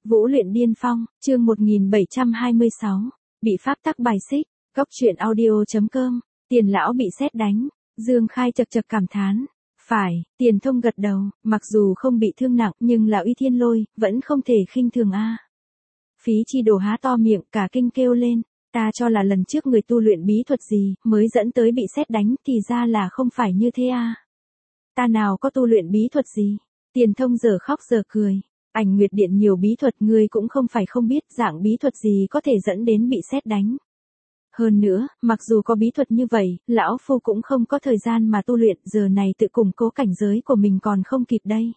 Vũ luyện điên phong, chương 1726, bị pháp tắc bài xích, góc truyện audio.com, Tiền lão bị sét đánh, Dương Khai chật chật cảm thán. Phải, Tiền Thông gật đầu, mặc dù không bị thương nặng nhưng là Uy Thiên Lôi, vẫn không thể khinh thường a. Phí Chi Đồ há to miệng cả kinh kêu lên, ta cho là lần trước người tu luyện bí thuật gì, mới dẫn tới bị sét đánh, thì ra là không phải như thế a. Ta nào có tu luyện bí thuật gì? Tiền Thông giờ khóc giờ cười. Ảnh Nguyệt Điện nhiều bí thuật ngươi cũng không phải không biết dạng bí thuật gì có thể dẫn đến bị sét đánh. Hơn nữa, mặc dù có bí thuật như vậy, lão phu cũng không có thời gian mà tu luyện, giờ này tự củng cố cảnh giới của mình còn không kịp đây.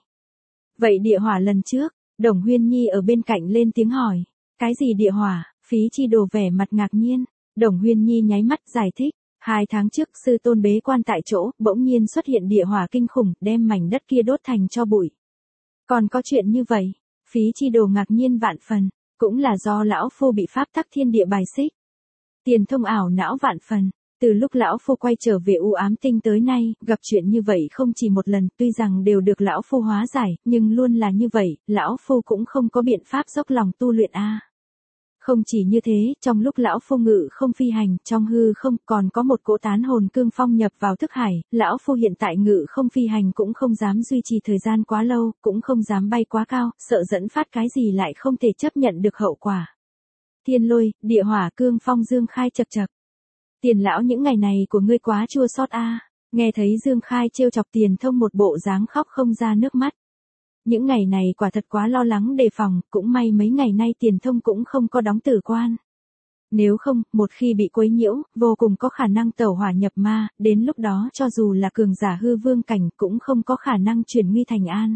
Vậy địa hỏa lần trước, Đồng Huyên Nhi ở bên cạnh lên tiếng hỏi, cái gì địa hỏa? Phí Chi Đồ vẻ mặt ngạc nhiên, Đồng Huyên Nhi nháy mắt giải thích, 2 tháng trước sư tôn bế quan tại chỗ, bỗng nhiên xuất hiện địa hỏa kinh khủng, đem mảnh đất kia đốt thành tro bụi. Còn có chuyện như vậy? Phí Chi Đồ ngạc nhiên vạn phần, cũng là do lão phu bị pháp tắc thiên địa bài xích. Tiền Thông ảo não vạn phần, từ lúc lão phu quay trở về U Ám Tinh tới nay, gặp chuyện như vậy không chỉ một lần, tuy rằng đều được lão phu hóa giải, nhưng luôn là như vậy, lão phu cũng không có biện pháp dốc lòng tu luyện a. Không chỉ như thế, trong lúc lão phu ngự không phi hành, trong hư không còn có một cỗ tán hồn cương phong nhập vào thức hải, lão phu hiện tại ngự không phi hành cũng không dám duy trì thời gian quá lâu, cũng không dám bay quá cao, sợ dẫn phát cái gì lại không thể chấp nhận được hậu quả. Thiên Lôi, địa hỏa cương phong Dương Khai chật chật. Tiền lão những ngày này của ngươi quá chua xót a. Nghe thấy Dương Khai trêu chọc Tiền Thông một bộ dáng khóc không ra nước mắt. Những ngày này quả thật quá lo lắng đề phòng, cũng may mấy ngày nay Tiền Thông cũng không có đóng tử quan. Nếu không, một khi bị quấy nhiễu, vô cùng có khả năng tẩu hỏa nhập ma, đến lúc đó cho dù là cường giả hư vương cảnh cũng không có khả năng chuyển nguy thành an.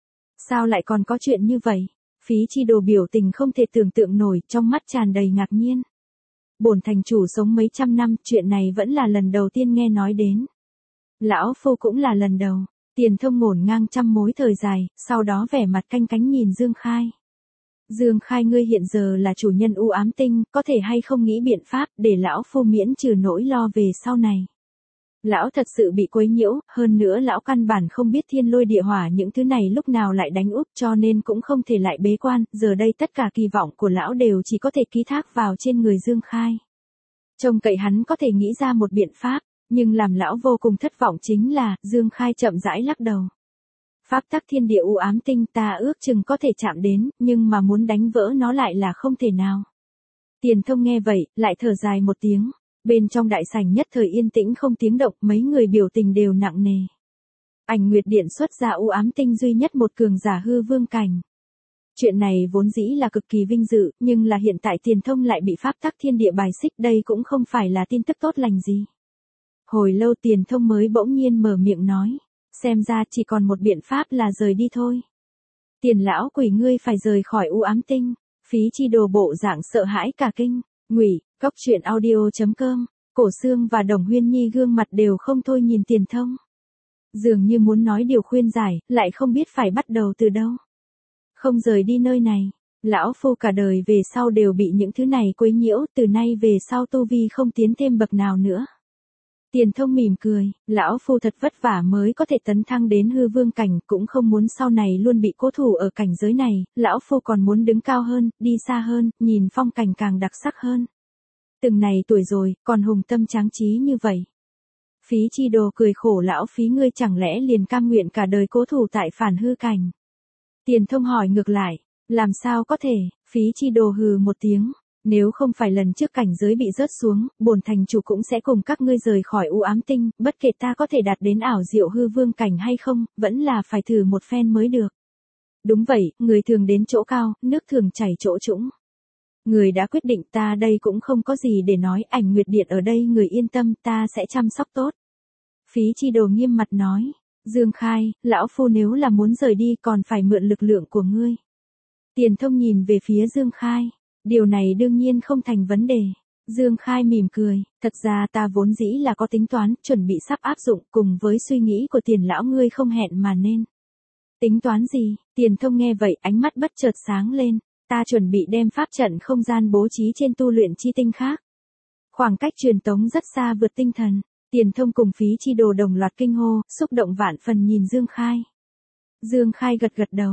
Sao lại còn có chuyện như vậy? Phí Chi Đồ biểu tình không thể tưởng tượng nổi, trong mắt tràn đầy ngạc nhiên. Bổn thành chủ sống mấy trăm năm, chuyện này vẫn là lần đầu tiên nghe nói đến. Lão phu cũng là lần đầu. Tiền Thông ngổn ngang trăm mối thời dài, sau đó vẻ mặt canh cánh nhìn Dương Khai. Dương Khai ngươi hiện giờ là chủ nhân U Ám Tinh, có thể hay không nghĩ biện pháp để lão phu miễn trừ nỗi lo về sau này. Lão thật sự bị quấy nhiễu, hơn nữa lão căn bản không biết thiên lôi địa hỏa những thứ này lúc nào lại đánh úp, cho nên cũng không thể lại bế quan, giờ đây tất cả kỳ vọng của lão đều chỉ có thể ký thác vào trên người Dương Khai. Trông cậy hắn có thể nghĩ ra một biện pháp, nhưng làm lão vô cùng thất vọng chính là, Dương Khai chậm rãi lắc đầu. Pháp tắc thiên địa U Ám Tinh ta ước chừng có thể chạm đến, nhưng mà muốn đánh vỡ nó lại là không thể nào. Tiền Thông nghe vậy, lại thở dài một tiếng. Bên trong đại sảnh nhất thời yên tĩnh không tiếng động, mấy người biểu tình đều nặng nề. Ảnh Nguyệt Điện xuất ra U Ám Tinh duy nhất một cường giả hư vương cảnh. Chuyện này vốn dĩ là cực kỳ vinh dự, nhưng là hiện tại Tiền Thông lại bị pháp tắc thiên địa bài xích, đây cũng không phải là tin tức tốt lành gì. Hồi lâu Tiền Thông mới bỗng nhiên mở miệng nói, xem ra chỉ còn một biện pháp là rời đi thôi. Tiền lão quỷ ngươi phải rời khỏi U Ám Tinh. Phí Chi Đồ bộ dạng sợ hãi cả kinh. Ngụy, góc truyện audio.com, Cổ Xương và Đồng Huyên Nhi gương mặt đều không thôi nhìn Tiền Thông. Dường như muốn nói điều khuyên giải, lại không biết phải bắt đầu từ đâu. Không rời đi nơi này, lão phu cả đời về sau đều bị những thứ này quấy nhiễu, từ nay về sau tu vi không tiến thêm bậc nào nữa. Tiền Thông mỉm cười, lão phu thật vất vả mới có thể tấn thăng đến hư vương cảnh, cũng không muốn sau này luôn bị cố thủ ở cảnh giới này, lão phu còn muốn đứng cao hơn, đi xa hơn, nhìn phong cảnh càng đặc sắc hơn. Từng này tuổi rồi, còn hùng tâm tráng trí như vậy. Phí Chi Đồ cười khổ lão phí ngươi chẳng lẽ liền cam nguyện cả đời cố thủ tại phản hư cảnh. Tiền Thông hỏi ngược lại, làm sao có thể? Phí Chi Đồ hừ một tiếng. Nếu không phải lần trước cảnh giới bị rớt xuống, bổn thành chủ cũng sẽ cùng các ngươi rời khỏi U Ám Tinh, bất kể ta có thể đạt đến ảo diệu hư vương cảnh hay không, vẫn là phải thử một phen mới được. Đúng vậy, người thường đến chỗ cao, nước thường chảy chỗ trũng. Người đã quyết định, ta đây cũng không có gì để nói, Ảnh Nguyệt Điện ở đây người yên tâm, ta sẽ chăm sóc tốt. Phí Chi Đồ nghiêm mặt nói, Dương Khai, lão phu nếu là muốn rời đi còn phải mượn lực lượng của ngươi. Tiền Thông nhìn về phía Dương Khai. Điều này đương nhiên không thành vấn đề. Dương Khai mỉm cười, thật ra ta vốn dĩ là có tính toán, chuẩn bị sắp áp dụng, cùng với suy nghĩ của Tiền lão ngươi không hẹn mà nên. Tính toán gì? Tiền Thông nghe vậy ánh mắt bất chợt sáng lên, ta chuẩn bị đem pháp trận không gian bố trí trên tu luyện chi tinh khác. Khoảng cách truyền tống rất xa vượt tinh thần, Tiền Thông cùng Phí Chi Đồ đồng loạt kinh hô, xúc động vạn phần nhìn Dương Khai. Dương Khai gật gật đầu.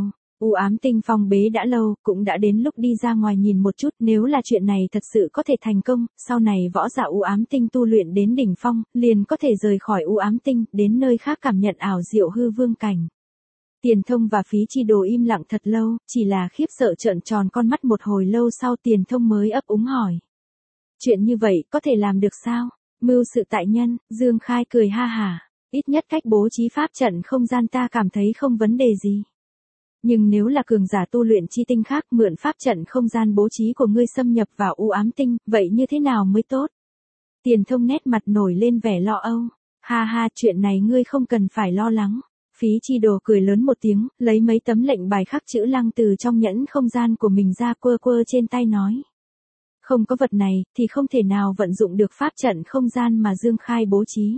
U ám tinh phong bế đã lâu, cũng đã đến lúc đi ra ngoài nhìn một chút, nếu là chuyện này thật sự có thể thành công, sau này võ giả u ám tinh tu luyện đến đỉnh phong, liền có thể rời khỏi u ám tinh, đến nơi khác cảm nhận ảo diệu hư vương cảnh. Tiền Thông và Phí Chi Đồ im lặng thật lâu, chỉ là khiếp sợ trợn tròn con mắt một hồi lâu sau Tiền Thông mới ấp úng hỏi. Chuyện như vậy có thể làm được sao? Mưu sự tại nhân, Dương Khai cười ha hả. Ít nhất cách bố trí pháp trận không gian ta cảm thấy không vấn đề gì. Nhưng nếu là cường giả tu luyện chi tinh khác mượn pháp trận không gian bố trí của ngươi xâm nhập vào u ám tinh, vậy như thế nào mới tốt? Tiền Thông nét mặt nổi lên vẻ lo âu. Ha ha, chuyện này ngươi không cần phải lo lắng. Phí Chi Đồ cười lớn một tiếng, lấy mấy tấm lệnh bài khắc chữ lăng từ trong nhẫn không gian của mình ra quơ quơ trên tay nói. Không có vật này, thì không thể nào vận dụng được pháp trận không gian mà Dương Khai bố trí.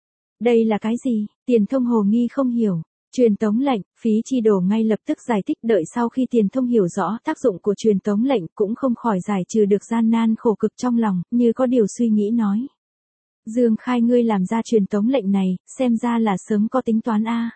Đây là cái gì? Tiền Thông hồ nghi không hiểu. Truyền tống lệnh, Phí Chi Đồ ngay lập tức giải thích, đợi sau khi Tiền Thông hiểu rõ tác dụng của truyền tống lệnh cũng không khỏi giải trừ được gian nan khổ cực trong lòng, như có điều suy nghĩ nói. Dương Khai ngươi làm ra truyền tống lệnh này, xem ra là sớm có tính toán a.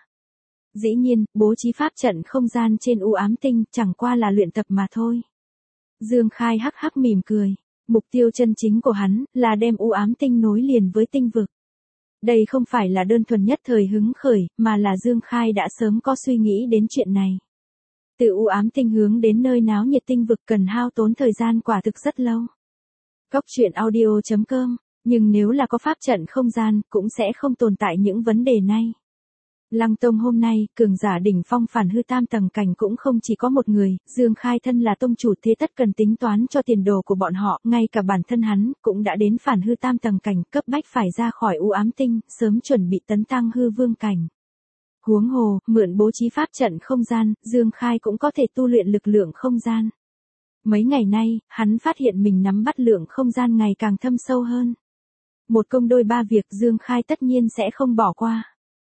Dĩ nhiên, bố trí pháp trận không gian trên u ám tinh chẳng qua là luyện tập mà thôi. Dương Khai hắc hắc mỉm cười, mục tiêu chân chính của hắn là đem u ám tinh nối liền với tinh vực. Đây không phải là đơn thuần nhất thời hứng khởi, mà là Dương Khai đã sớm có suy nghĩ đến chuyện này. Từ u ám tinh hướng đến nơi náo nhiệt tinh vực cần hao tốn thời gian quả thực rất lâu. Cốc truyện audio.com, nhưng nếu là có pháp trận không gian, cũng sẽ không tồn tại những vấn đề này. Lăng Tông hôm nay, cường giả đỉnh phong phản hư tam tầng cảnh cũng không chỉ có một người, Dương Khai thân là tông chủ thế tất cần tính toán cho tiền đồ của bọn họ, ngay cả bản thân hắn, cũng đã đến phản hư tam tầng cảnh, cấp bách phải ra khỏi u ám tinh, sớm chuẩn bị tấn tăng hư vương cảnh. Huống hồ, mượn bố trí pháp trận không gian, Dương Khai cũng có thể tu luyện lực lượng không gian. Mấy ngày nay, hắn phát hiện mình nắm bắt lượng không gian ngày càng thâm sâu hơn. Một công đôi ba việc Dương Khai tất nhiên sẽ không bỏ qua.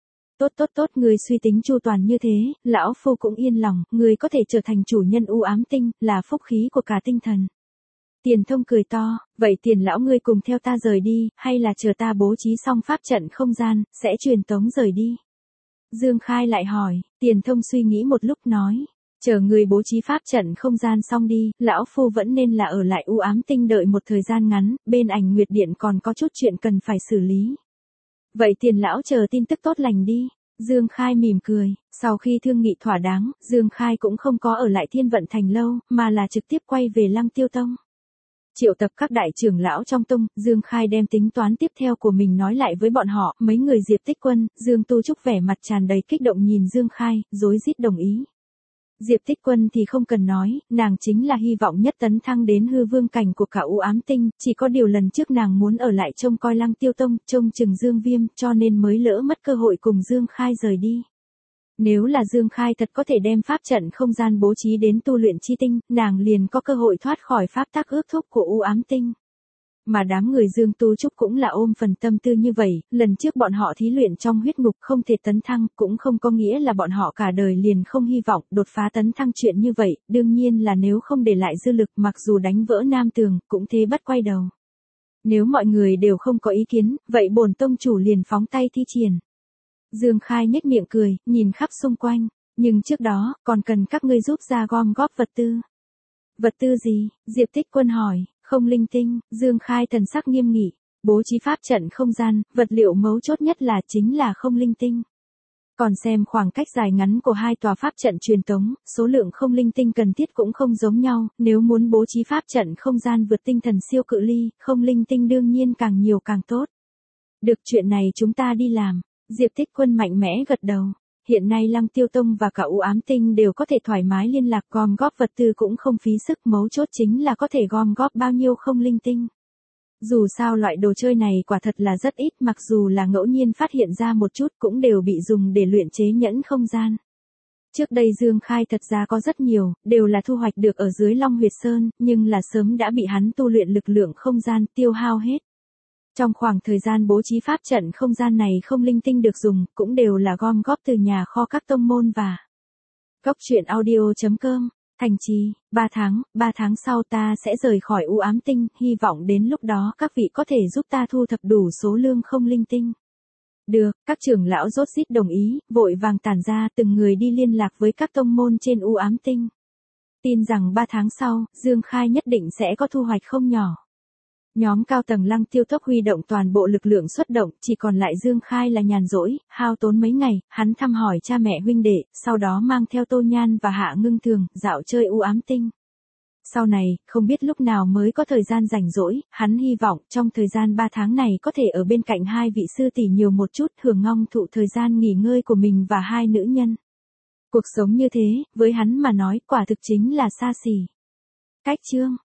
Tốt, người suy tính chu toàn như thế, lão phu cũng yên lòng, người có thể trở thành chủ nhân u ám tinh, là phúc khí của cả tinh thần. Tiền Thông cười to, vậy Tiền lão ngươi cùng theo ta rời đi, hay là chờ ta bố trí xong pháp trận không gian, sẽ truyền tống rời đi? Dương Khai lại hỏi, Tiền Thông suy nghĩ một lúc nói, chờ người bố trí pháp trận không gian xong đi, lão phu vẫn nên là ở lại u ám tinh đợi một thời gian ngắn, bên Ảnh Nguyệt Điện còn có chút chuyện cần phải xử lý. Vậy Tiền lão chờ tin tức tốt lành đi. Dương Khai mỉm cười, sau khi thương nghị thỏa đáng, Dương Khai cũng không có ở lại Thiên Vận Thành lâu, mà là trực tiếp quay về Lăng Tiêu Tông. Triệu tập các đại trưởng lão trong tông, Dương Khai đem tính toán tiếp theo của mình nói lại với bọn họ, mấy người Diệp Tích Quân, Dương Tu Trúc vẻ mặt tràn đầy kích động nhìn Dương Khai, rối rít đồng ý. Diệp Tích Quân thì không cần nói, nàng chính là hy vọng nhất tấn thăng đến hư vương cảnh của cả u ám tinh, chỉ có điều lần trước nàng muốn ở lại trông coi Lăng Tiêu Tông, trông chừng Dương Viêm, cho nên mới lỡ mất cơ hội cùng Dương Khai rời đi. Nếu là Dương Khai thật có thể đem pháp trận không gian bố trí đến tu luyện chi tinh, nàng liền có cơ hội thoát khỏi pháp tắc ước thúc của u ám tinh. Mà đám người Dương Tu Trúc cũng là ôm phần tâm tư như vậy, lần trước bọn họ thí luyện trong huyết ngục không thể tấn thăng, cũng không có nghĩa là bọn họ cả đời liền không hy vọng đột phá tấn thăng chuyện như vậy, đương nhiên là nếu không để lại dư lực mặc dù đánh vỡ nam tường, cũng thế bắt quay đầu. Nếu mọi người đều không có ý kiến, vậy bổn tông chủ liền phóng tay thi triển. Dương Khai nhếch miệng cười, nhìn khắp xung quanh, nhưng trước đó, còn cần các ngươi giúp ra gom góp vật tư. Vật tư gì? Diệp Tích Quân hỏi. Không linh tinh, Dương Khai thần sắc nghiêm nghị, bố trí pháp trận không gian, vật liệu mấu chốt nhất là chính là không linh tinh. Còn xem khoảng cách dài ngắn của hai tòa pháp trận truyền tống, số lượng không linh tinh cần thiết cũng không giống nhau, nếu muốn bố trí pháp trận không gian vượt tinh thần siêu cự ly, không linh tinh đương nhiên càng nhiều càng tốt. Được, chuyện này chúng ta đi làm. Diệp Tích Quân mạnh mẽ gật đầu. Hiện nay Lăng Tiêu Tông và cả u ám tinh đều có thể thoải mái liên lạc, gom góp vật tư cũng không phí sức, mấu chốt chính là có thể gom góp bao nhiêu không linh tinh. Dù sao loại đồ chơi này quả thật là rất ít, mặc dù là ngẫu nhiên phát hiện ra một chút cũng đều bị dùng để luyện chế nhẫn không gian. Trước đây Dương Khai thật ra có rất nhiều, đều là thu hoạch được ở dưới Long Huyệt Sơn, nhưng là sớm đã bị hắn tu luyện lực lượng không gian tiêu hao hết. Trong khoảng thời gian bố trí pháp trận không gian này không linh tinh được dùng, cũng đều là gom góp từ nhà kho các tông môn và Cốc truyện audio.com. Thành Trì, 3 tháng sau ta sẽ rời khỏi u ám tinh, hy vọng đến lúc đó các vị có thể giúp ta thu thập đủ số lương không linh tinh. Được, các trưởng lão rốt rít đồng ý, vội vàng tản ra từng người đi liên lạc với các tông môn trên U Ám Tinh. Tin rằng 3 tháng sau, Dương Khai nhất định sẽ có thu hoạch không nhỏ. Nhóm cao tầng Lăng Tiêu Tốc huy động toàn bộ lực lượng xuất động, chỉ còn lại Dương Khai là nhàn rỗi, hao tốn mấy ngày, hắn thăm hỏi cha mẹ huynh đệ, sau đó mang theo Tô Nhan và Hạ Ngưng Thường, dạo chơi U Ám Tinh. Sau này, không biết lúc nào mới có thời gian rảnh rỗi, hắn hy vọng trong thời gian 3 tháng này có thể ở bên cạnh hai vị sư tỷ nhiều một chút, hưởng ngon thụ thời gian nghỉ ngơi của mình và hai nữ nhân. Cuộc sống như thế, với hắn mà nói quả thực chính là xa xỉ. Cách chương